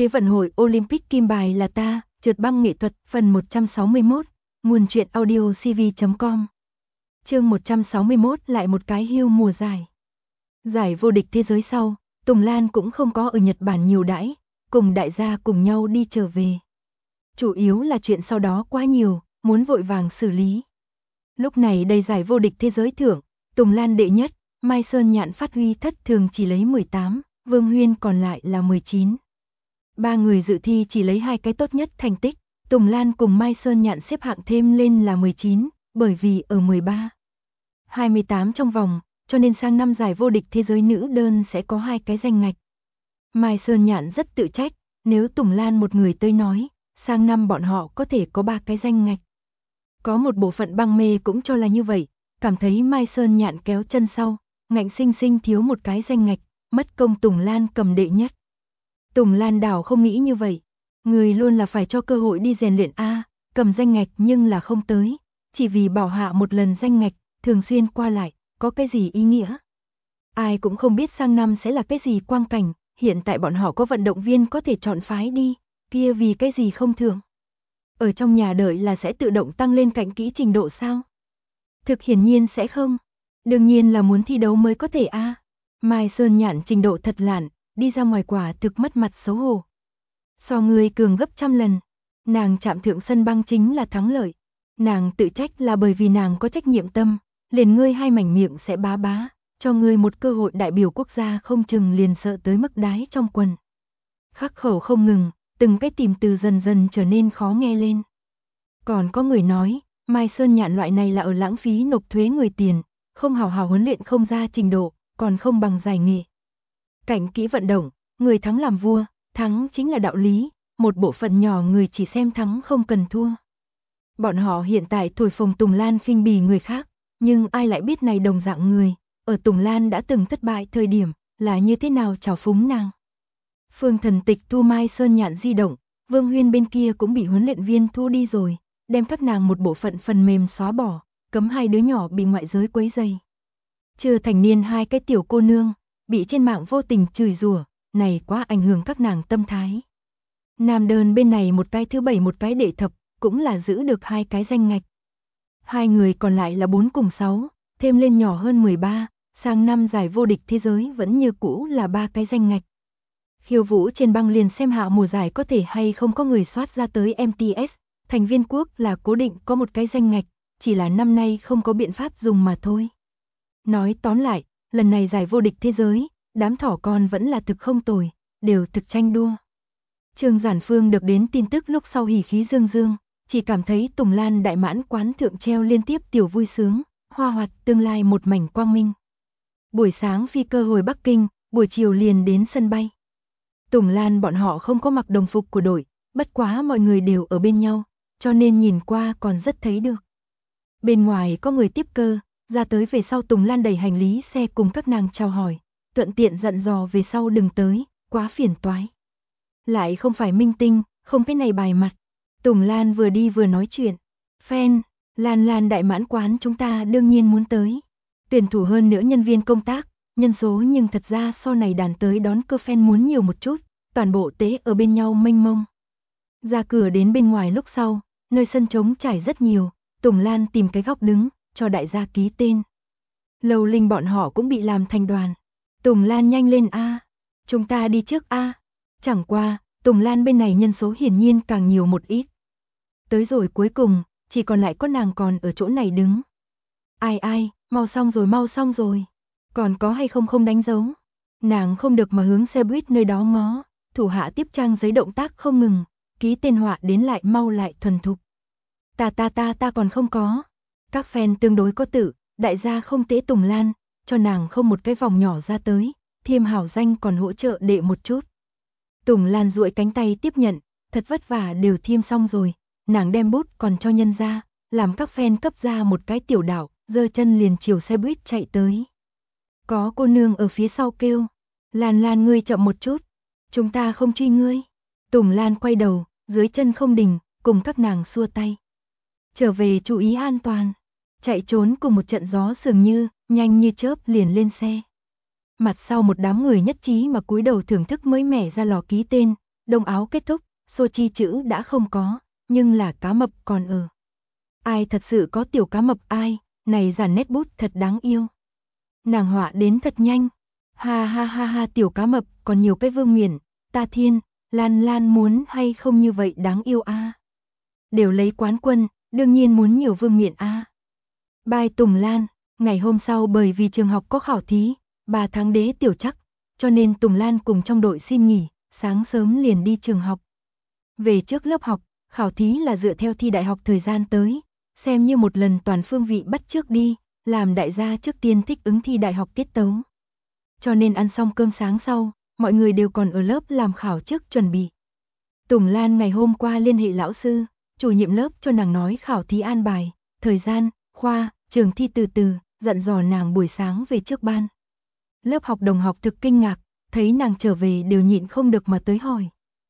Thế vận hội Olympic kim bài là ta, trượt băng nghệ thuật, phần 161, nguồn truyện audio cv.com. Chương 161 lại một cái hưu mùa giải. Giải vô địch thế giới sau, Tùng Lan cũng không có ở Nhật Bản nhiều đãi, cùng đại gia cùng nhau đi trở về. Chủ yếu là chuyện sau đó quá nhiều, muốn vội vàng xử lý. Lúc này đây giải vô địch thế giới thưởng, Tùng Lan đệ nhất, Mai Sơn Nhạn phát huy thất thường chỉ lấy 18, Vương Huyên còn lại là 19. Ba người dự thi chỉ lấy 2 cái tốt nhất thành tích, Tùng Lan cùng Mai Sơn Nhạn xếp hạng thêm lên là 19, bởi vì ở 13, 28 trong vòng, cho nên sang năm giải vô địch thế giới nữ đơn sẽ có 2 cái danh ngạch. Mai Sơn Nhạn rất tự trách, nếu Tùng Lan một người tới nói, sang năm bọn họ có thể có 3 cái danh ngạch. Có một bộ phận băng mê cũng cho là như vậy, cảm thấy Mai Sơn Nhạn kéo chân sau, ngạnh sinh sinh thiếu một cái danh ngạch, mất công Tùng Lan cầm đệ nhất. Tùng Lan đảo không nghĩ như vậy, người luôn là phải cho cơ hội đi rèn luyện a, cầm danh ngạch nhưng là không tới, chỉ vì bảo hạ một lần danh ngạch, thường xuyên qua lại, có cái gì ý nghĩa? Ai cũng không biết sang năm sẽ là cái gì quang cảnh, hiện tại bọn họ có vận động viên có thể chọn phái đi, kia vì cái gì không thưởng? Ở trong nhà đợi là sẽ tự động tăng lên cạnh kỹ trình độ sao? Thực hiển nhiên sẽ không. Đương nhiên là muốn thi đấu mới có thể a. Mai Sơn Nhạn trình độ thật lạn, đi ra ngoài quả thực mất mặt xấu hổ. So người cường gấp trăm lần, nàng chạm thượng sân băng chính là thắng lợi. Nàng tự trách là bởi vì nàng có trách nhiệm tâm, liền ngươi hai mảnh miệng sẽ bá bá, cho ngươi một cơ hội đại biểu quốc gia không chừng liền sợ tới mức đái trong quần. Khắc khẩu không ngừng, từng cái tìm từ dần dần trở nên khó nghe lên. Còn có người nói, Mai Sơn Nhạn loại này là ở lãng phí nộp thuế người tiền, không hào hào huấn luyện không ra trình độ, còn không bằng giải nghệ. Cảnh kỹ vận động, người thắng làm vua, thắng chính là đạo lý, một bộ phận nhỏ người chỉ xem thắng không cần thua. Bọn họ hiện tại thổi phồng Tùng Lan khinh bỉ người khác, nhưng ai lại biết này đồng dạng người, ở Tùng Lan đã từng thất bại thời điểm, là như thế nào trào phúng nàng. Phương Thần Tịch thu Mai Sơn Nhạn di động, Vương Huyên bên kia cũng bị huấn luyện viên thu đi rồi, đem các nàng một bộ phận phần mềm xóa bỏ, cấm 2 đứa nhỏ bị ngoại giới quấy rầy. Chưa thành niên 2 cái tiểu cô nương, bị trên mạng vô tình chửi rủa, này quá ảnh hưởng các nàng tâm thái. Nam đơn bên này một cái thứ 7 một cái đệ thập, cũng là giữ được 2 cái danh ngạch. 2 người còn lại là 4 cùng 6, thêm lên nhỏ hơn 13, sang năm giải vô địch thế giới vẫn như cũ là 3 cái danh ngạch. Khiêu vũ trên băng liền xem hạ mùa giải có thể hay không có người soát ra tới MTS, thành viên quốc là cố định có một cái danh ngạch, chỉ là năm nay không có biện pháp dùng mà thôi. Nói tóm lại, lần này giải vô địch thế giới, đám thỏ con vẫn là thực không tồi, đều thực tranh đua. Trương Giản Phương được đến tin tức lúc sau hỉ khí dương dương, chỉ cảm thấy Tùng Lan đại mãn quán thượng treo liên tiếp tiểu vui sướng, hoa hoạt tương lai một mảnh quang minh. Buổi sáng phi cơ hồi Bắc Kinh, buổi chiều liền đến sân bay. Tùng Lan bọn họ không có mặc đồng phục của đội, bất quá mọi người đều ở bên nhau, cho nên nhìn qua còn rất thấy được. Bên ngoài có người tiếp cơ, ra tới về sau Tùng Lan đẩy hành lý xe cùng các nàng chào hỏi, thuận tiện dặn dò về sau đừng tới, quá phiền toái. Lại không phải minh tinh, không cái này bài mặt. Tùng Lan vừa đi vừa nói chuyện. Fan, Lan đại mãn quán chúng ta đương nhiên muốn tới. Tuyển thủ hơn nữa nhân viên công tác, nhân số nhưng thật ra so này đàn tới đón cơ fan muốn nhiều một chút, toàn bộ tế ở bên nhau mênh mông. Ra cửa đến bên ngoài lúc sau, nơi sân trống trải rất nhiều, Tùng Lan tìm cái góc đứng, cho đại gia ký tên. Lầu Linh bọn họ cũng bị làm thành đoàn. Tùng Lan nhanh lên a, chúng ta đi trước a. Chẳng qua, Tùng Lan bên này nhân số hiển nhiên càng nhiều một ít. Tới rồi cuối cùng, chỉ còn lại có nàng còn ở chỗ này đứng. Ai, mau xong rồi. Còn có hay không không đánh dấu. Nàng không được mà hướng xe buýt nơi đó ngó, thủ hạ tiếp trang giấy động tác không ngừng, ký tên họa đến lại mau lại thuần thục. Ta còn không có. Các fan tương đối có tự, đại gia không tế Tùng Lan, cho nàng không một cái vòng nhỏ ra tới, thêm hảo danh còn hỗ trợ đệ một chút. Tùng Lan duỗi cánh tay tiếp nhận, thật vất vả đều thiêm xong rồi, nàng đem bút còn cho nhân ra, làm các fan cấp ra một cái tiểu đảo, giơ chân liền chiều xe buýt chạy tới. Có cô nương ở phía sau kêu, Lan ngươi chậm một chút, chúng ta không truy ngươi. Tùng Lan quay đầu, dưới chân không đình, cùng các nàng xua tay. Trở về chú ý an toàn, chạy trốn cùng một trận gió dường như, nhanh như chớp liền lên xe. Mặt sau một đám người nhất trí mà cúi đầu thưởng thức mới mẻ ra lò ký tên, Đông áo kết thúc, Sochi chữ đã không có, nhưng là cá mập còn ở. Ai thật sự có tiểu cá mập ai, này dàn nét bút thật đáng yêu. Nàng họa đến thật nhanh. Ha ha ha ha, tiểu cá mập còn nhiều cái vương miện, ta thiên, Lan Lan muốn hay không như vậy đáng yêu a. Đều lấy quán quân, đương nhiên muốn nhiều vương miện a. Bài Tùng Lan, ngày hôm sau bởi vì trường học có khảo thí, 3 tháng đế tiểu chắc, cho nên Tùng Lan cùng trong đội xin nghỉ, sáng sớm liền đi trường học. Về trước lớp học, khảo thí là dựa theo thi đại học thời gian tới, xem như một lần toàn phương vị bắt chước đi, làm đại gia trước tiên thích ứng thi đại học tiết tấu. Cho nên ăn xong cơm sáng sau, mọi người đều còn ở lớp làm khảo trước chuẩn bị. Tùng Lan ngày hôm qua liên hệ lão sư, chủ nhiệm lớp cho nàng nói khảo thí an bài, thời gian, khoa, trường thi từ từ, dặn dò nàng buổi sáng về trước ban. Lớp học đồng học thực kinh ngạc, thấy nàng trở về đều nhịn không được mà tới hỏi.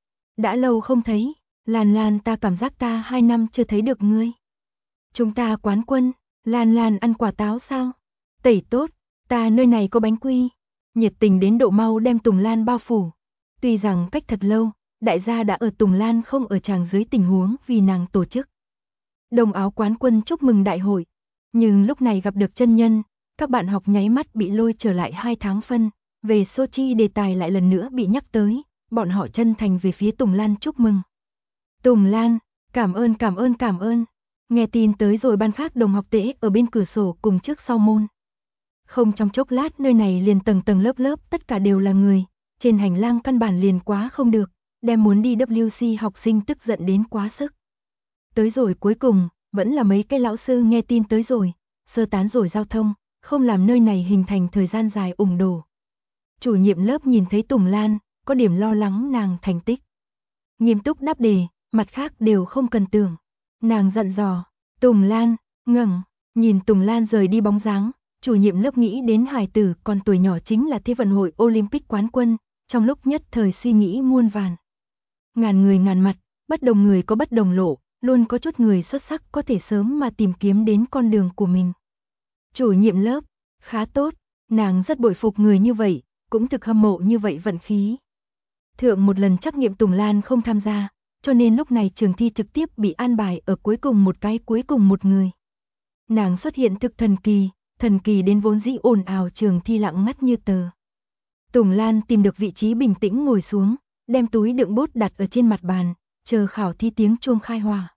Đã lâu không thấy, Lan Lan, ta cảm giác ta 2 năm chưa thấy được ngươi. Chúng ta quán quân, Lan Lan ăn quả táo sao? Tẩy tốt, ta nơi này có bánh quy. Nhiệt tình đến độ mau đem Tùng Lan bao phủ. Tuy rằng cách thật lâu, đại gia đã ở Tùng Lan không ở tràng dưới tình huống vì nàng tổ chức Đông áo quán quân chúc mừng đại hội. Nhưng lúc này gặp được chân nhân, các bạn học nháy mắt bị lôi trở lại 2 tháng phân. Về Sochi đề tài lại lần nữa bị nhắc tới, bọn họ chân thành về phía Tùng Lan chúc mừng. Tùng Lan, cảm ơn cảm ơn cảm ơn. Nghe tin tới rồi ban khác đồng học tễ ở bên cửa sổ cùng trước sau môn. Không trong chốc lát nơi này liền tầng tầng lớp lớp tất cả đều là người, trên hành lang căn bản liền quá không được, đem muốn đi WC học sinh tức giận đến quá sức. Tới rồi cuối cùng, vẫn là mấy cái lão sư nghe tin tới rồi, sơ tán rồi giao thông, không làm nơi này hình thành thời gian dài ủng đổ. Chủ nhiệm lớp nhìn thấy Tùng Lan, có điểm lo lắng nàng thành tích. Nghiêm túc đáp đề, mặt khác đều không cần tưởng. Nàng dặn dò, Tùng Lan, ngẩng, nhìn Tùng Lan rời đi bóng dáng, chủ nhiệm lớp nghĩ đến hài tử còn tuổi nhỏ chính là Thế vận hội Olympic quán quân, trong lúc nhất thời suy nghĩ muôn vàn. Ngàn người ngàn mặt, bất đồng người có bất đồng lộ, luôn có chút người xuất sắc có thể sớm mà tìm kiếm đến con đường của mình. Chủ nhiệm lớp, khá tốt, nàng rất bội phục người như vậy, cũng thực hâm mộ như vậy vận khí. Thượng một lần trắc nghiệm Tùng Lan không tham gia, cho nên lúc này trường thi trực tiếp bị an bài ở cuối cùng cuối cùng một người. Nàng xuất hiện thực thần kỳ đến vốn dĩ ồn ào trường thi lặng ngắt như tờ. Tùng Lan tìm được vị trí bình tĩnh ngồi xuống, đem túi đựng bút đặt ở trên mặt bàn, chờ khảo thi tiếng chuông khai hỏa.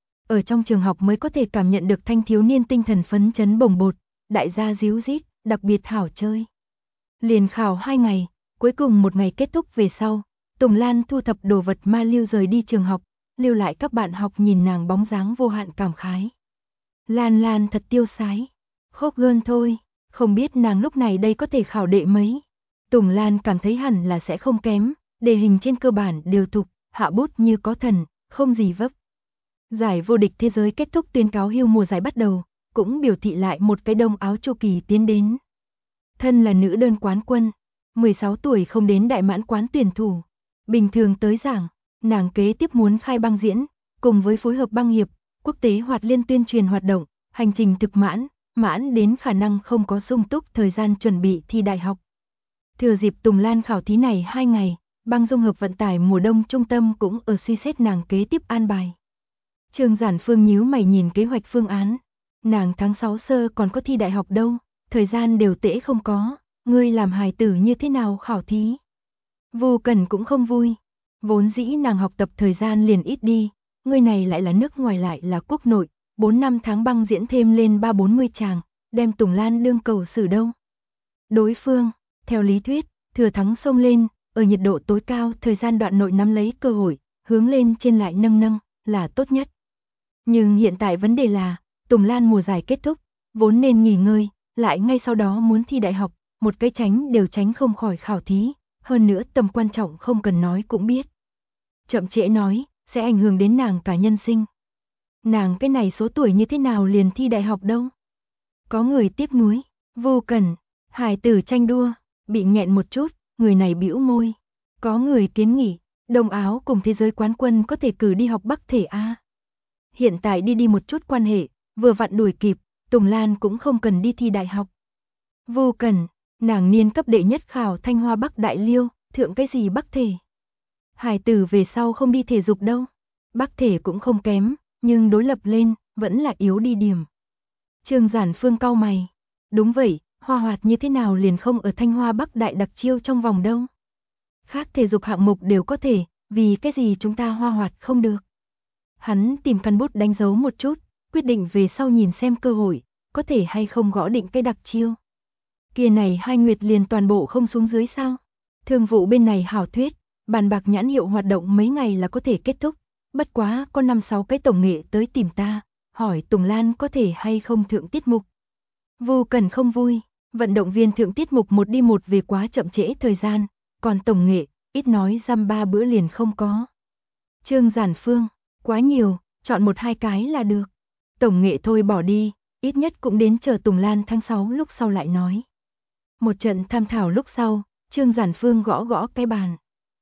Ở trong trường học mới có thể cảm nhận được thanh thiếu niên tinh thần phấn chấn bồng bột, đại gia díu dít, đặc biệt hảo chơi. Liền khảo 2 ngày, cuối cùng một ngày kết thúc về sau, Tùng Lan thu thập đồ vật ma lưu rời đi trường học, lưu lại các bạn học nhìn nàng bóng dáng vô hạn cảm khái. Lan Lan thật tiêu sái, khóc gơn thôi, không biết nàng lúc này đây có thể khảo đệ mấy. Tùng Lan cảm thấy hẳn là sẽ không kém, đề hình trên cơ bản đều thục, hạ bút như có thần, không gì vấp. Giải vô địch thế giới kết thúc tuyên cáo hưu mùa giải bắt đầu, cũng biểu thị lại một cái đông áo chu kỳ tiến đến. Thân là nữ đơn quán quân, 16 tuổi không đến đại mãn quán tuyển thủ. Bình thường tới giảng, nàng kế tiếp muốn khai băng diễn, cùng với phối hợp băng hiệp, quốc tế hoạt liên tuyên truyền hoạt động, hành trình thực mãn đến khả năng không có sung túc thời gian chuẩn bị thi đại học. Thừa dịp Tùng Lan khảo thí này 2 ngày, băng dung hợp vận tải mùa đông trung tâm cũng ở suy xét nàng kế tiếp an bài. Trương Giản Phương nhíu mày nhìn kế hoạch phương án. Nàng tháng 6 sơ còn có thi đại học đâu, thời gian đều tễ không có, ngươi làm hài tử như thế nào khảo thí. Vô Cần cũng không vui, vốn dĩ nàng học tập thời gian liền ít đi, ngươi này lại là nước ngoài lại là quốc nội, 4 năm tháng băng diễn thêm lên 3-40 chàng, đem Tùng Lan đương cầu xử đâu. Đối phương, theo lý thuyết, thừa thắng xông lên, ở nhiệt độ tối cao thời gian đoạn nội nắm lấy cơ hội, hướng lên trên lại nâng, là tốt nhất. Nhưng hiện tại vấn đề là, Tùng Lan mùa giải kết thúc, vốn nên nghỉ ngơi, lại ngay sau đó muốn thi đại học, một cái tránh đều tránh không khỏi khảo thí, hơn nữa tầm quan trọng không cần nói cũng biết. Chậm trễ nói, sẽ ảnh hưởng đến nàng cả nhân sinh. Nàng cái này số tuổi như thế nào liền thi đại học đâu. Có người tiếc nuối, Vô Cần, hài tử tranh đua, bị nghẹn một chút, người này bĩu môi. Có người kiến nghị, Đông Áo cùng thế giới quán quân có thể cử đi học Bắc thể A. Hiện tại đi một chút quan hệ, vừa vặn đuổi kịp, Tùng Lan cũng không cần đi thi đại học. Vô Cần, nàng niên cấp đệ nhất khảo Thanh Hoa Bắc Đại Liêu, thượng cái gì Bắc thể. Hải tử về sau không đi thể dục đâu. Bác thể cũng không kém, nhưng đối lập lên, vẫn là yếu đi điểm. Trương Giản Phương cau mày. Đúng vậy, Hoa Hoạt như thế nào liền không ở Thanh Hoa Bắc Đại đặc chiêu trong vòng đâu. Khác thể dục hạng mục đều có thể, vì cái gì chúng ta Hoa Hoạt không được. Hắn tìm căn bút đánh dấu một chút, quyết định về sau nhìn xem cơ hội, có thể hay không gõ định cái đặc chiêu. Kia này 2 nguyệt liền toàn bộ không xuống dưới sao? Thương vụ bên này hảo thuyết, bàn bạc nhãn hiệu hoạt động mấy ngày là có thể kết thúc, bất quá có 5-6 cái tổng nghệ tới tìm ta, hỏi Tùng Lan có thể hay không thượng tiết mục. Vô Cần không vui, vận động viên thượng tiết mục một đi một về quá chậm trễ thời gian, còn tổng nghệ, ít nói dăm 3 bữa liền không có. Trương Giản Phương, quá nhiều, chọn 1-2 cái là được. Tổng nghệ thôi bỏ đi, ít nhất cũng đến chờ Tùng Lan tháng 6 lúc sau lại nói. Một trận tham thảo lúc sau, Trương Giản Phương gõ gõ cái bàn.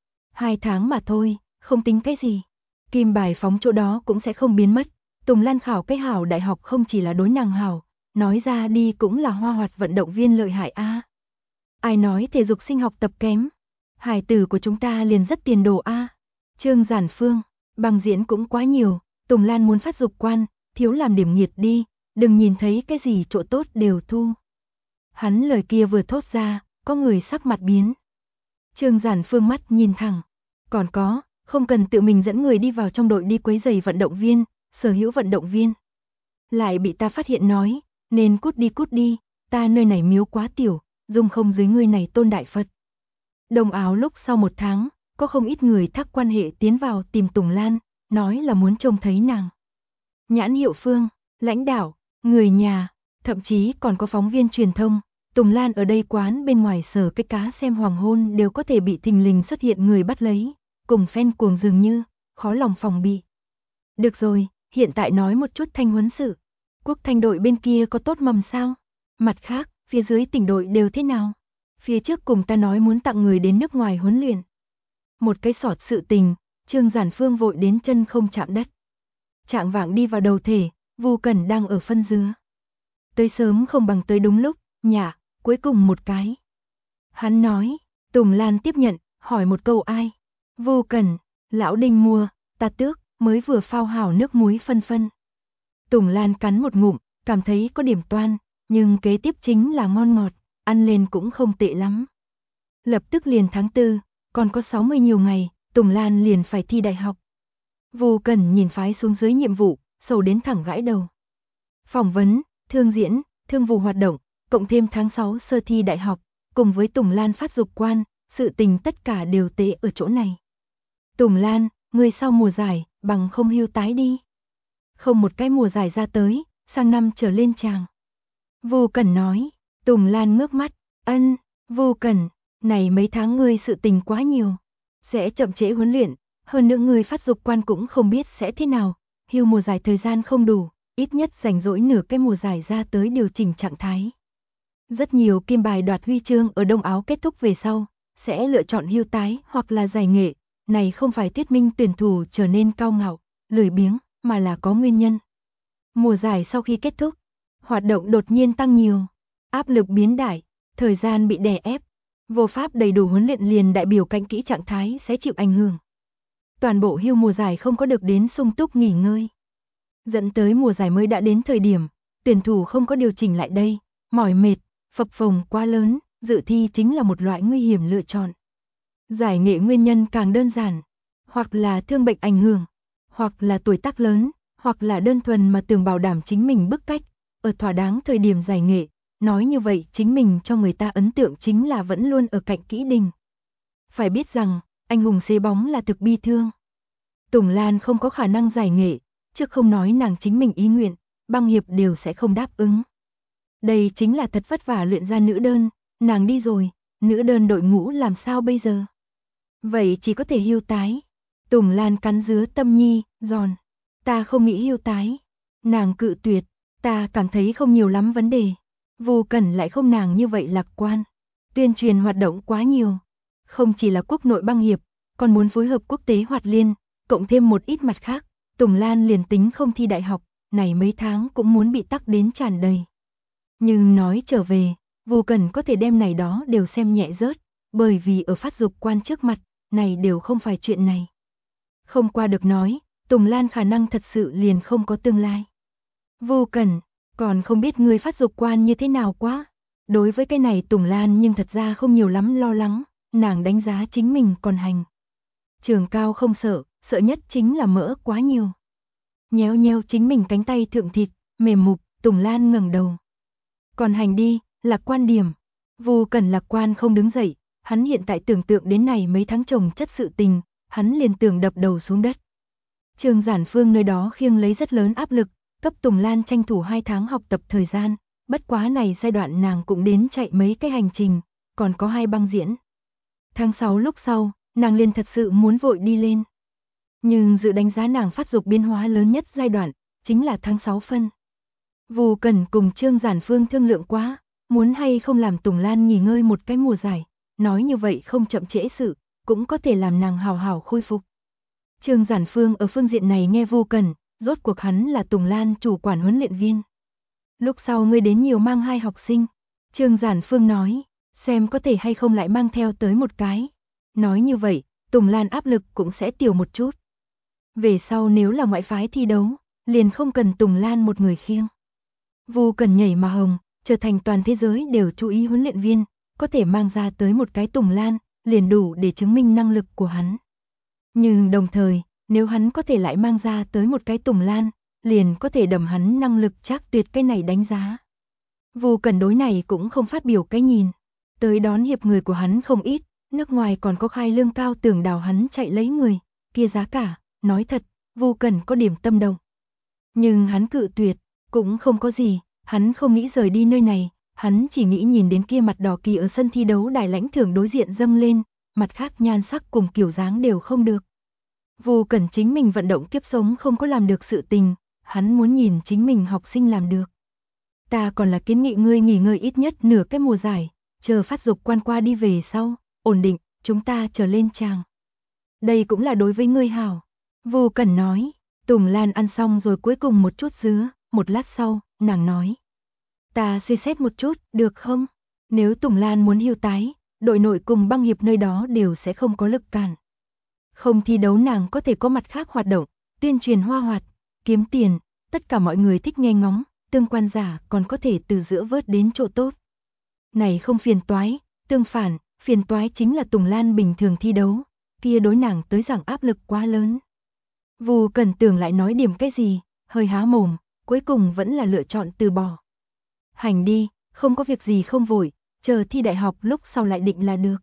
2 tháng mà thôi, không tính cái gì. Kim bài phóng chỗ đó cũng sẽ không biến mất. Tùng Lan khảo cái hảo đại học không chỉ là đối nàng hảo, nói ra đi cũng là Hoa Hoạt vận động viên lợi hại a. Ai nói thể dục sinh học tập kém? Hải tử của chúng ta liền rất tiền đồ a. Trương Giản Phương, bằng diễn cũng quá nhiều, Tùng Lan muốn phát dục quan, thiếu làm điểm nhiệt đi, đừng nhìn thấy cái gì chỗ tốt đều thu. Hắn lời kia vừa thốt ra, có người sắc mặt biến. Trương Giản Phương mắt nhìn thẳng. Còn có, không cần tự mình dẫn người đi vào trong đội đi quấy rầy vận động viên, sở hữu vận động viên. Lại bị ta phát hiện nói, nên cút đi, ta nơi này miếu quá tiểu, dung không dưới ngươi này tôn đại Phật. Đồng áo lúc sau 1 tháng, có không ít người thác quan hệ tiến vào tìm Tùng Lan, nói là muốn trông thấy nàng. Nhãn hiệu Phương, lãnh đạo, người nhà, thậm chí còn có phóng viên truyền thông, Tùng Lan ở đây quán bên ngoài sở cái cá xem hoàng hôn đều có thể bị thình lình xuất hiện người bắt lấy, cùng fan cuồng dường như, khó lòng phòng bị. Được rồi, hiện tại nói một chút thanh huấn sự. Quốc Thanh đội bên kia có tốt mầm sao? Mặt khác, phía dưới tỉnh đội đều thế nào? Phía trước cùng ta nói muốn tặng người đến nước ngoài huấn luyện. Một cái sọt sự tình, Trương Giản Phương vội đến chân không chạm đất. Trạng vạng đi vào đầu thể, Vu Cẩn đang ở phân dứa. Tới sớm không bằng tới đúng lúc, nhả, cuối cùng một cái. Hắn nói, Tùng Lan tiếp nhận, hỏi một câu ai? Vu Cẩn, lão Đinh mua, ta tước, mới vừa phao hảo nước muối phân phân. Tùng Lan cắn một ngụm, cảm thấy có điểm toan, nhưng kế tiếp chính là ngon ngọt, ăn lên cũng không tệ lắm. Lập tức liền tháng 4, còn có 60 nhiều ngày, Tùng Lan liền phải thi đại học. Vu Cẩn nhìn phái xuống dưới nhiệm vụ, sầu đến thẳng gãi đầu. Phỏng vấn, thương diễn, thương vụ hoạt động, cộng thêm tháng 6 sơ thi đại học, cùng với Tùng Lan phát dục quan, sự tình tất cả đều tệ ở chỗ này. Tùng Lan, người sau mùa giải, bằng không hưu tái đi. Không một cái mùa giải ra tới, sang năm trở lên chàng. Vu Cẩn nói, Tùng Lan ngước mắt, ân, Vu Cẩn, này mấy tháng ngươi sự tình quá nhiều, sẽ chậm trễ huấn luyện, hơn nữa ngươi phát dục quan cũng không biết sẽ thế nào, hưu mùa giải thời gian không đủ, ít nhất rảnh rỗi nửa cái mùa giải ra tới điều chỉnh trạng thái. Rất nhiều kim bài đoạt huy chương ở Đông Áo kết thúc về sau, sẽ lựa chọn hưu tái hoặc là giải nghệ, này không phải thuyết minh tuyển thủ trở nên cao ngạo, lười biếng, mà là có nguyên nhân. Mùa giải sau khi kết thúc, hoạt động đột nhiên tăng nhiều, áp lực biến đại, thời gian bị đè ép, vô pháp đầy đủ huấn luyện liền đại biểu cạnh kỹ trạng thái sẽ chịu ảnh hưởng. Toàn bộ hưu mùa giải không có được đến sung túc nghỉ ngơi. Dẫn tới mùa giải mới đã đến thời điểm, tuyển thủ không có điều chỉnh lại đây, mỏi mệt, phập phồng quá lớn, dự thi chính là một loại nguy hiểm lựa chọn. Giải nghệ nguyên nhân càng đơn giản, hoặc là thương bệnh ảnh hưởng, hoặc là tuổi tác lớn, hoặc là đơn thuần mà tưởng bảo đảm chính mình bức cách, ở thỏa đáng thời điểm giải nghệ, nói như vậy chính mình cho người ta ấn tượng chính là vẫn luôn ở cạnh kỹ đình. Phải biết rằng, anh hùng xế bóng là thực bi thương. Tùng Lan không có khả năng giải nghệ, chứ không nói nàng chính mình ý nguyện, băng hiệp đều sẽ không đáp ứng. Đây chính là thật vất vả luyện ra nữ đơn, nàng đi rồi, nữ đơn đội ngũ làm sao bây giờ? Vậy chỉ có thể hưu tái. Tùng Lan cắn dứa tâm nhi, giòn. Ta không nghĩ hưu tái. Nàng cự tuyệt, ta cảm thấy không nhiều lắm vấn đề. Vu Cẩn lại không nàng như vậy lạc quan. Tuyên truyền hoạt động quá nhiều. Không chỉ là quốc nội băng hiệp, còn muốn phối hợp quốc tế hoạt liên, cộng thêm một ít mặt khác. Tùng Lan liền tính không thi đại học, này mấy tháng cũng muốn bị tắc đến tràn đầy. Nhưng nói trở về, Vu Cẩn có thể đem này đó đều xem nhẹ rớt, bởi vì ở phát dục quan trước mặt, này đều không phải chuyện này. Không qua được nói, Tùng Lan khả năng thật sự liền không có tương lai. Vô Cẩn, còn không biết ngươi phát dục quan như thế nào quá. Đối với cái này Tùng Lan nhưng thật ra không nhiều lắm lo lắng, nàng đánh giá chính mình còn hành. Trường cao không sợ, sợ nhất chính là mỡ quá nhiều. Nhéo nhéo chính mình cánh tay thượng thịt, mềm mục, Tùng Lan ngẩng đầu. Còn hành đi, lạc quan điểm. Vô Cẩn lạc quan không đứng dậy, hắn hiện tại tưởng tượng đến này mấy tháng chồng chất sự tình, hắn liền tưởng đập đầu xuống đất. Trường Giản Phương nơi đó khiêng lấy rất lớn áp lực, cấp Tùng Lan tranh thủ 2 tháng học tập thời gian, bất quá này giai đoạn nàng cũng đến chạy mấy cái hành trình, còn có 2 băng diễn. Tháng 6 lúc sau, nàng liền thật sự muốn vội đi lên. Nhưng dự đánh giá nàng phát dục biến hóa lớn nhất giai đoạn, chính là tháng 6 phân. Vô Cẩn cùng Trương Giản Phương thương lượng quá, muốn hay không làm Tùng Lan nghỉ ngơi một cái mùa giải, nói như vậy không chậm trễ sự, cũng có thể làm nàng hào hào khôi phục. Trương Giản Phương ở phương diện này nghe Vô Cẩn, rốt cuộc hắn là Tùng Lan chủ quản huấn luyện viên. Lúc sau ngươi đến nhiều mang 2 học sinh. Trương Giản Phương nói, xem có thể hay không lại mang theo tới một cái. Nói như vậy, Tùng Lan áp lực cũng sẽ tiểu một chút. Về sau nếu là ngoại phái thi đấu, liền không cần Tùng Lan một người khiêng. Vô Cẩn nhảy mà hồng, trở thành toàn thế giới đều chú ý huấn luyện viên, có thể mang ra tới một cái Tùng Lan, liền đủ để chứng minh năng lực của hắn. Nhưng đồng thời, nếu hắn có thể lại mang ra tới một cái Tùng Lan, liền có thể đầm hắn năng lực chắc tuyệt cái này đánh giá. Vô Cẩn đối này cũng không phát biểu cái nhìn. Tới đón hiệp người của hắn không ít, nước ngoài còn có khai lương cao tưởng đào hắn chạy lấy người, kia giá cả, nói thật, Vô Cẩn có điểm tâm động. Nhưng hắn cự tuyệt, cũng không có gì, hắn không nghĩ rời đi nơi này, hắn chỉ nghĩ nhìn đến kia mặt đỏ kỳ ở sân thi đấu đài lãnh thưởng đối diện dâng lên, mặt khác nhan sắc cùng kiểu dáng đều không được. Vô Cẩn chính mình vận động kiếp sống không có làm được sự tình, hắn muốn nhìn chính mình học sinh làm được. Ta còn là kiến nghị ngươi nghỉ ngơi ít nhất nửa cái mùa giải, chờ phát dục quan qua đi về sau, ổn định, chúng ta trở lên tràng. Đây cũng là đối với ngươi hảo. Vô Cẩn nói, Tùng Lan ăn xong rồi cuối cùng một chút dứa, một lát sau, nàng nói. Ta suy xét một chút, được không? Nếu Tùng Lan muốn hưu tái, đội nội cùng băng hiệp nơi đó đều sẽ không có lực cản. Không thi đấu nàng có thể có mặt khác hoạt động, tuyên truyền hoa hoạt, kiếm tiền, tất cả mọi người thích nghe ngóng, tương quan giả còn có thể từ giữa vớt đến chỗ tốt. Này không phiền toái, tương phản, phiền toái chính là Tùng Lan bình thường thi đấu, kia đối nàng tới giảng áp lực quá lớn. Vô Cẩn tưởng lại nói điểm cái gì, hơi há mồm, cuối cùng vẫn là lựa chọn từ bỏ. Hành đi, không có việc gì không vội, chờ thi đại học lúc sau lại định là được.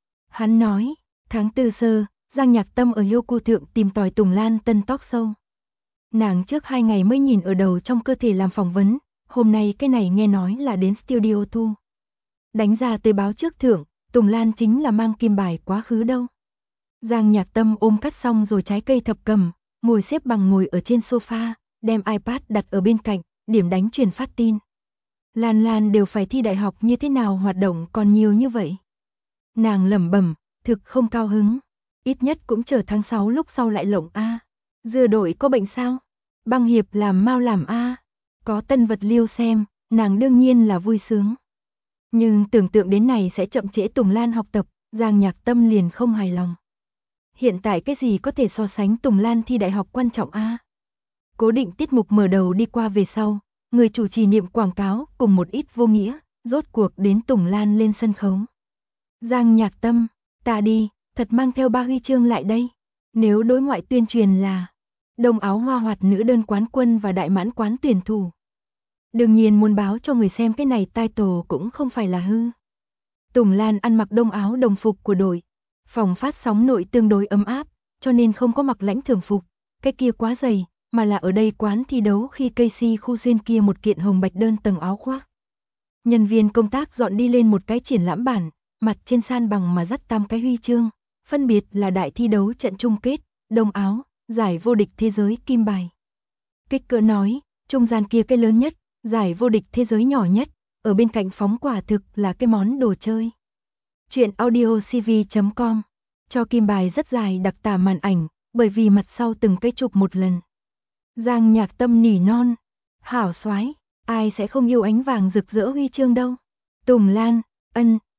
Hắn nói, tháng 4 sơ, Giang Nhạc Tâm ở Yoku thượng tìm tòi Tùng Lan tân talk show. Nàng trước 2 ngày mới nhìn ở đầu trong cơ thể làm phỏng vấn, hôm nay cái này nghe nói là đến studio thu. Đánh ra tới báo trước thưởng, Tùng Lan chính là mang kim bài quá khứ đâu. Giang Nhạc Tâm ôm cắt xong rồi trái cây thập cầm, ngồi xếp bằng ngồi ở trên sofa, đem iPad đặt ở bên cạnh, điểm đánh truyền phát tin. Lan Lan đều phải thi đại học như thế nào hoạt động còn nhiều như vậy. Nàng lẩm bẩm, thực không cao hứng. Ít nhất cũng chờ tháng 6 lúc sau lại lộng A. Dưa đội có bệnh sao? Băng hiệp làm mau làm A. Có tân vật liêu xem, nàng đương nhiên là vui sướng. Nhưng tưởng tượng đến này sẽ chậm trễ Tùng Lan học tập, Giang Nhạc Tâm liền không hài lòng. Hiện tại cái gì có thể so sánh Tùng Lan thi đại học quan trọng A? Cố định tiết mục mở đầu đi qua về sau, người chủ trì niệm quảng cáo cùng một ít vô nghĩa, rốt cuộc đến Tùng Lan lên sân khấu. Giang Nhạc Tâm, ta đi, thật mang theo 3 huy chương lại đây. Nếu đối ngoại tuyên truyền là đông áo hoa hoạt nữ đơn quán quân và đại mãn quán tuyển thủ. Đương nhiên muốn báo cho người xem cái này title cũng không phải là hư. Tùng Lan ăn mặc đông áo đồng phục của đội. Phòng phát sóng nội tương đối ấm áp, cho nên không có mặc lãnh thường phục. Cái kia quá dày, mà là ở đây quán thi đấu khi Casey khu xuyên kia một kiện hồng bạch đơn tầng áo khoác. Nhân viên công tác dọn đi lên một cái triển lãm bản, mặt trên san bằng mà dắt 8 cái huy chương, phân biệt là đại thi đấu trận chung kết, đông áo, giải vô địch thế giới kim bài. Kích cỡ nói, trung gian kia cái lớn nhất, giải vô địch thế giới nhỏ nhất, ở bên cạnh phóng quả thực là cái món đồ chơi. Chuyện audiocv.com cho kim bài rất dài đặc tả màn ảnh, bởi vì mặt sau từng cái chụp một lần. Giang Nhạc Tâm nỉ non, hảo soái, ai sẽ không yêu ánh vàng rực rỡ huy chương đâu. Tùng Lan, ân,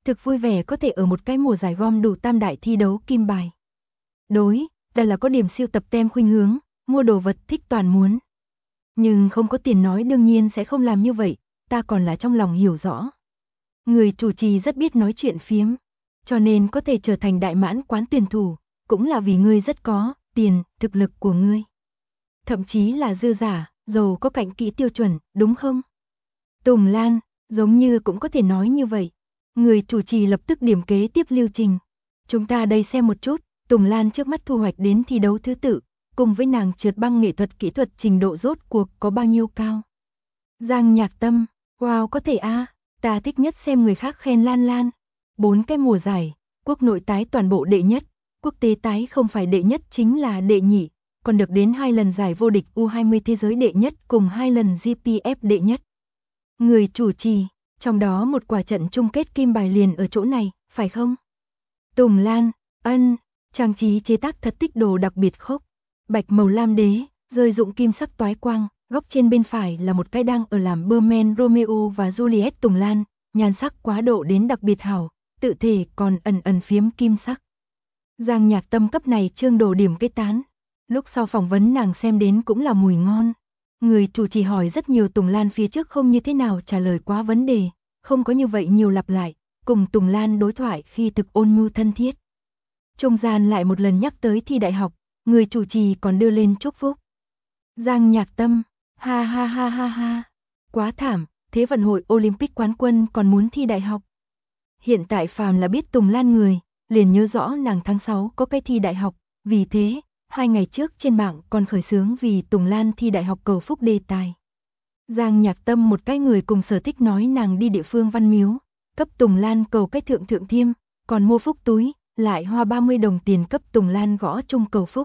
thực vui vẻ có thể ở một cái mùa giải gom đủ tam đại thi đấu kim bài. Đối, đây là có điểm siêu tập tem khuynh hướng, mua đồ vật thích toàn muốn. Nhưng không có tiền nói đương nhiên sẽ không làm như vậy, ta còn là trong lòng hiểu rõ. Người chủ trì rất biết nói chuyện phiếm, cho nên có thể trở thành đại mãn quán tuyển thủ, cũng là vì ngươi rất có tiền, thực lực của ngươi. Thậm chí là dư giả, giàu có cạnh kỹ tiêu chuẩn, đúng không? Tùng Lan, giống như cũng có thể nói như vậy. Người chủ trì lập tức điểm kế tiếp lưu trình. Chúng ta đây xem một chút, Tùng Lan trước mắt thu hoạch đến thi đấu thứ tự, cùng với nàng trượt băng nghệ thuật kỹ thuật trình độ rốt cuộc có bao nhiêu cao. Giang Nhạc Tâm, wow có thể ta thích nhất xem người khác khen Lan Lan. 4 cái mùa giải, quốc nội tái toàn bộ đệ nhất, quốc tế tái không phải đệ nhất chính là đệ nhị, còn được đến 2 lần giải vô địch U20 thế giới đệ nhất cùng 2 lần GPF đệ nhất. Người chủ trì, trong đó một quả trận chung kết kim bài liền ở chỗ này, phải không? Tùng Lan, ân, trang trí chế tác thật tích đồ đặc biệt khốc, bạch màu lam đế, rơi dụng kim sắc toái quang, góc trên bên phải là một cái đang ở làm Berman Romeo và Juliet Tùng Lan, nhan sắc quá độ đến đặc biệt hảo, tự thể còn ẩn ẩn phiếm kim sắc. Giang Nhạc Tâm cấp này trương đồ điểm cái tán, lúc sau phỏng vấn nàng xem đến cũng là mùi ngon. Người chủ trì hỏi rất nhiều Tùng Lan phía trước không như thế nào trả lời quá vấn đề, không có như vậy nhiều lặp lại, cùng Tùng Lan đối thoại khi thực ôn nhu thân thiết. Trung gian lại một lần nhắc tới thi đại học, người chủ trì còn đưa lên chúc phúc. Giang Nhạc Tâm, ha ha ha ha ha, quá thảm, Thế vận hội Olympic quán quân còn muốn thi đại học. Hiện tại phàm là biết Tùng Lan người, liền nhớ rõ nàng tháng 6 có cái thi đại học, vì thế, 2 ngày trước trên mạng còn khởi xướng vì Tùng Lan thi đại học cầu phúc đề tài. Giang Nhạc Tâm một cái người cùng sở thích nói nàng đi địa phương văn miếu, cấp Tùng Lan cầu cái thượng thượng thiêm, còn mua phúc túi, lại hoa 30 đồng tiền cấp Tùng Lan gõ chung cầu phúc.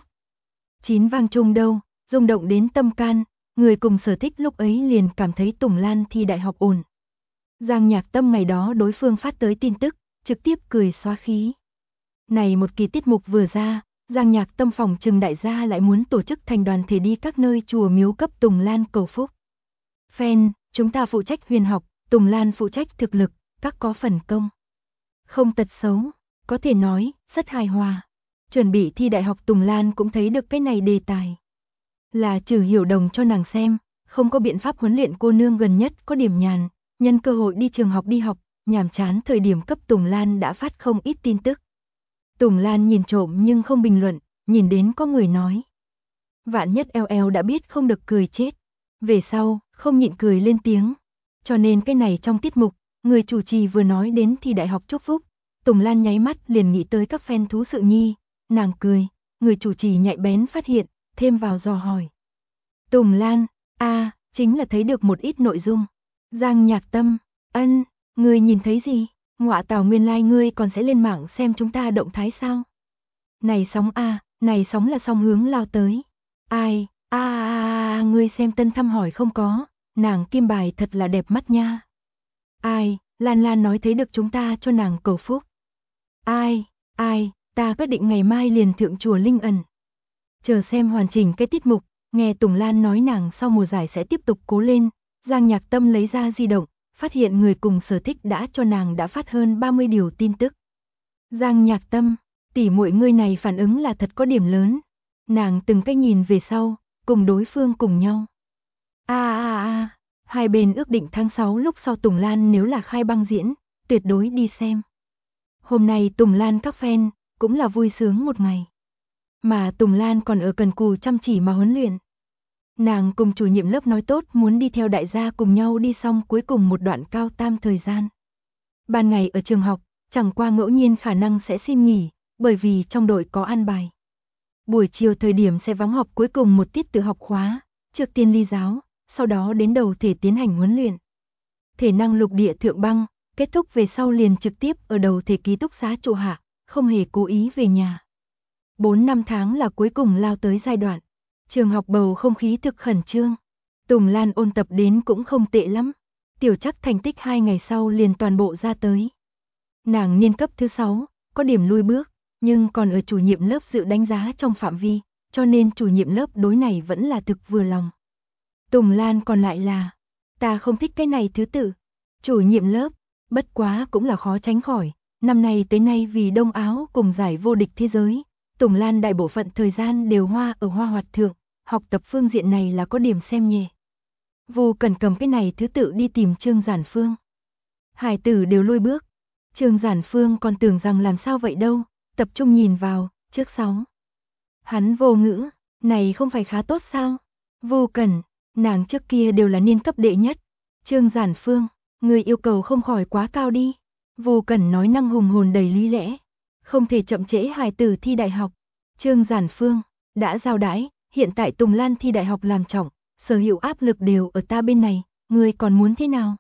9 vang chung đâu, rung động đến tâm can, người cùng sở thích lúc ấy liền cảm thấy Tùng Lan thi đại học ổn. Giang Nhạc Tâm ngày đó đối phương phát tới tin tức, trực tiếp cười xóa khí. Này một kỳ tiết mục vừa ra, Giang Nhạc Tâm phòng trừng đại gia lại muốn tổ chức thành đoàn thể đi các nơi chùa miếu cấp Tùng Lan cầu phúc. Fan, chúng ta phụ trách huyền học, Tùng Lan phụ trách thực lực, các có phần công. Không tật xấu, có thể nói, rất hài hòa. Chuẩn bị thi đại học Tùng Lan cũng thấy được cái này đề tài. Là Trừ Hiểu Đồng cho nàng xem, không có biện pháp huấn luyện cô nương gần nhất có điểm nhàn, nhân cơ hội đi trường học đi học, nhàm chán thời điểm cấp Tùng Lan đã phát không ít tin tức. Tùng Lan nhìn trộm nhưng không bình luận, nhìn đến có người nói. Vạn nhất LL đã biết không được cười chết. Về sau, không nhịn cười lên tiếng. Cho nên cái này trong tiết mục, người chủ trì vừa nói đến thi đại học chúc phúc. Tùng Lan nháy mắt liền nghĩ tới các fan thú sự nhi. Nàng cười, người chủ trì nhạy bén phát hiện, thêm vào dò hỏi. Tùng Lan, chính là thấy được một ít nội dung. Giang Nhạc Tâm, ân, người nhìn thấy gì? Ngọa tào nguyên lai ngươi còn sẽ lên mạng xem chúng ta động thái sao? Này sóng này sóng là song hướng lao tới. Ai, ngươi xem tân thăm hỏi không có, nàng kim bài thật là đẹp mắt nha. Ai, Lan Lan nói thấy được chúng ta cho nàng cầu phúc. Ai, ta quyết định ngày mai liền thượng chùa Linh Ẩn. Chờ xem hoàn chỉnh cái tiết mục, nghe Tùng Lan nói nàng sau mùa giải sẽ tiếp tục cố lên. Giang Nhạc Tâm lấy ra di động, phát hiện người cùng sở thích đã cho nàng đã phát hơn 30 điều tin tức. Giang Nhạc Tâm, tỷ muội ngươi này phản ứng là thật có điểm lớn. Nàng từng cách nhìn về sau, cùng đối phương cùng nhau. Hai bên ước định tháng 6 lúc sau Tùng Lan nếu là khai băng diễn, tuyệt đối đi xem. Hôm nay Tùng Lan các fan, cũng là vui sướng một ngày. Mà Tùng Lan còn ở cần cù chăm chỉ mà huấn luyện. Nàng cùng chủ nhiệm lớp nói tốt muốn đi theo đại gia cùng nhau đi xong cuối cùng một đoạn cao tam thời gian. Ban ngày ở trường học, chẳng qua ngẫu nhiên khả năng sẽ xin nghỉ, bởi vì trong đội có an bài. Buổi chiều thời điểm sẽ vắng học cuối cùng một tiết tự học khóa, trước tiên ly giáo, sau đó đến đầu thể tiến hành huấn luyện. Thể năng lục địa thượng băng, kết thúc về sau liền trực tiếp ở đầu thể ký túc xá trụ hạ, không hề cố ý về nhà. 4 năm tháng là cuối cùng lao tới giai đoạn. Trường học bầu không khí thực khẩn trương. Tùng Lan ôn tập đến cũng không tệ lắm. Tiểu Trắc thành tích 2 ngày sau liền toàn bộ ra tới. Nàng niên cấp thứ 6, có điểm lui bước, nhưng còn ở chủ nhiệm lớp dự đánh giá trong phạm vi, cho nên chủ nhiệm lớp đối này vẫn là thực vừa lòng. Tùng Lan còn lại là, ta không thích cái này thứ tự. Chủ nhiệm lớp, Bất quá cũng là khó tránh khỏi, năm nay tới nay vì Đông Áo cùng giải vô địch thế giới, Tùng Lan đại bộ phận thời gian đều hoa ở hoa hoạt thượng, học tập phương diện này là có điểm xem nhẹ. Vu Cần cầm cái này thứ tự đi tìm Trương Giản Phương. Hải tử đều lùi bước. Trương Giản Phương còn tưởng rằng làm sao vậy đâu, tập trung nhìn vào, trước sau. Hắn vô ngữ, này không phải khá tốt sao? Vu Cần, nàng trước kia đều là niên cấp đệ nhất. Trương Giản Phương, người yêu cầu không khỏi quá cao đi. Vu Cần nói năng hùng hồn đầy lý lẽ, không thể chậm trễ hài tử thi đại học. Trương Giản Phương, đã giao đãi, hiện tại Tùng Lan thi đại học làm trọng, sở hữu áp lực đều ở ta bên này, ngươi còn muốn thế nào?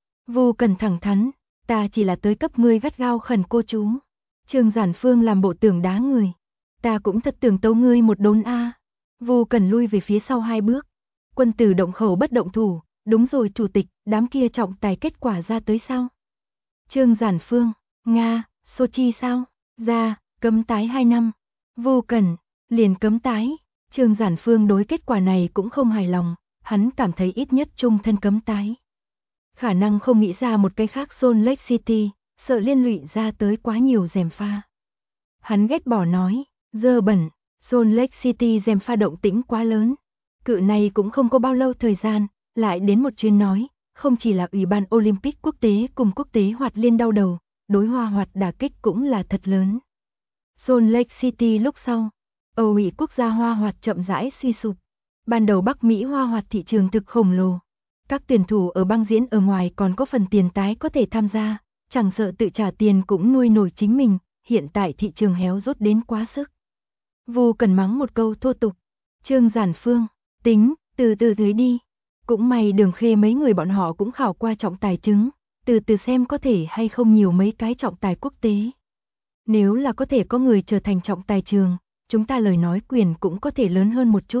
Vu Cần thẳng thắn, ta chỉ là tới cấp ngươi gắt gao khẩn cô chú. Trương Giản Phương làm bộ tưởng đá người, ta cũng thật tưởng tấu ngươi một đốn a. Vu Cần lui về phía sau 2 bước. Quân tử động khẩu bất động thủ, đúng rồi chủ tịch, đám kia trọng tài kết quả ra tới sao? Trương Giản Phương, Nga, Sochi sao? Ra, cấm tái 2 năm. Vu Cần, liền cấm tái. Trương Giản Phương đối kết quả này cũng không hài lòng, hắn cảm thấy ít nhất chung thân cấm tái. Khả năng không nghĩ ra một cái khác Salt Lake City, sợ liên lụy ra tới quá nhiều gièm pha. Hắn ghét bỏ nói, dơ bẩn, Salt Lake City gièm pha động tĩnh quá lớn. Cự này cũng không có bao lâu thời gian, lại đến một chuyến nói, không chỉ là Ủy ban Olympic quốc tế cùng quốc tế hoạt liên đau đầu, đối hoa hoạt đả kích cũng là thật lớn. Salt Lake City lúc sau, Âu Mỹ quốc gia hoa hoạt chậm rãi suy sụp. Ban đầu Bắc Mỹ hoa hoạt thị trường thực khổng lồ. Các tuyển thủ ở băng diễn ở ngoài còn có phần tiền tái có thể tham gia, chẳng sợ tự trả tiền cũng nuôi nổi chính mình, hiện tại thị trường héo rốt đến quá sức. Vu Cần mắng một câu thô tục. Trương Giản Phương, tính, từ từ tới đi. Cũng may Đường Khê mấy người bọn họ cũng khảo qua trọng tài chứng, từ từ xem có thể hay không nhiều mấy cái trọng tài quốc tế. Nếu là có thể có người trở thành trọng tài trường, chúng ta lời nói quyền cũng có thể lớn hơn một chút.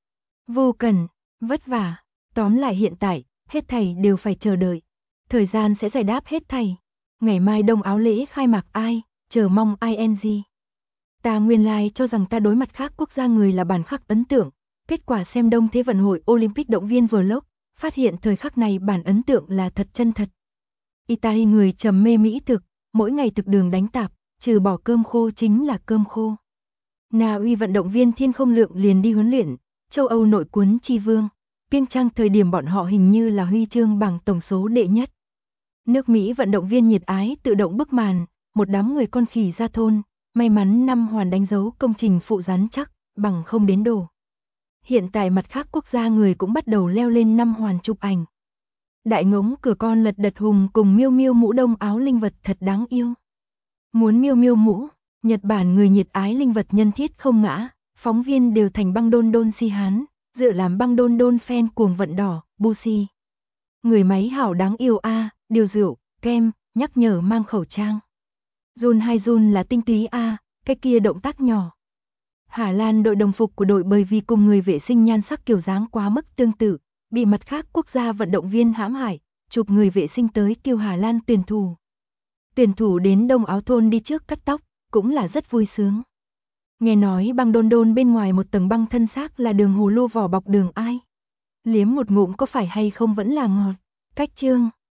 Vu Cần, vất vả, tóm lại hiện tại, hết thảy đều phải chờ đợi. Thời gian sẽ giải đáp hết thảy. Ngày mai Đông Áo lễ khai mạc ai, chờ mong ING. Ta nguyên lai cho rằng ta đối mặt khác quốc gia người là bản khắc ấn tượng. Kết quả xem Đông Thế vận hội Olympic động viên vlog, phát hiện thời khắc này bản ấn tượng là thật chân thật. Italy người trầm mê mỹ thực, mỗi ngày thực đường đánh tạp, trừ bỏ cơm khô chính là cơm khô. Na Uy vận động viên thiên không lượng liền đi huấn luyện, châu Âu nội cuốn chi vương, Piêng Trang thời điểm bọn họ hình như là huy chương bằng tổng số đệ nhất. Nước Mỹ vận động viên nhiệt ái tự động bức màn, một đám người con khỉ ra thôn, may mắn 5 hoàn đánh dấu công trình phụ rắn chắc, bằng không đến đổ. Hiện tại mặt khác quốc gia người cũng bắt đầu leo lên 5 hoàn chụp ảnh. Đại ngỗng cửa con lật đật hùng cùng miêu miêu mũ đông áo linh vật thật đáng yêu. Muốn miêu miêu mũ, Nhật Bản người nhiệt ái linh vật nhân thiết không ngã, phóng viên đều thành băng đôn đôn si hán, dựa làm băng đôn đôn fan cuồng vận đỏ, Busi. Người máy hảo đáng yêu a, điều rượu, kem, nhắc nhở mang khẩu trang. Jun hay Jun là tinh túy a, cái kia động tác nhỏ. Hà Lan đội đồng phục của đội bởi vì cùng người vệ sinh nhan sắc kiểu dáng quá mức tương tự, bị mặt khác quốc gia vận động viên hãm hại, chụp người vệ sinh tới kêu Hà Lan tuyển thủ. Tuyển thủ đến Đông Áo thôn đi trước cắt tóc, cũng là rất vui sướng. Nghe nói băng đôn đôn bên ngoài một tầng băng thân xác là đường hồ lô vỏ bọc đường ai. Liếm một ngụm có phải hay không vẫn là ngọt. Cách chương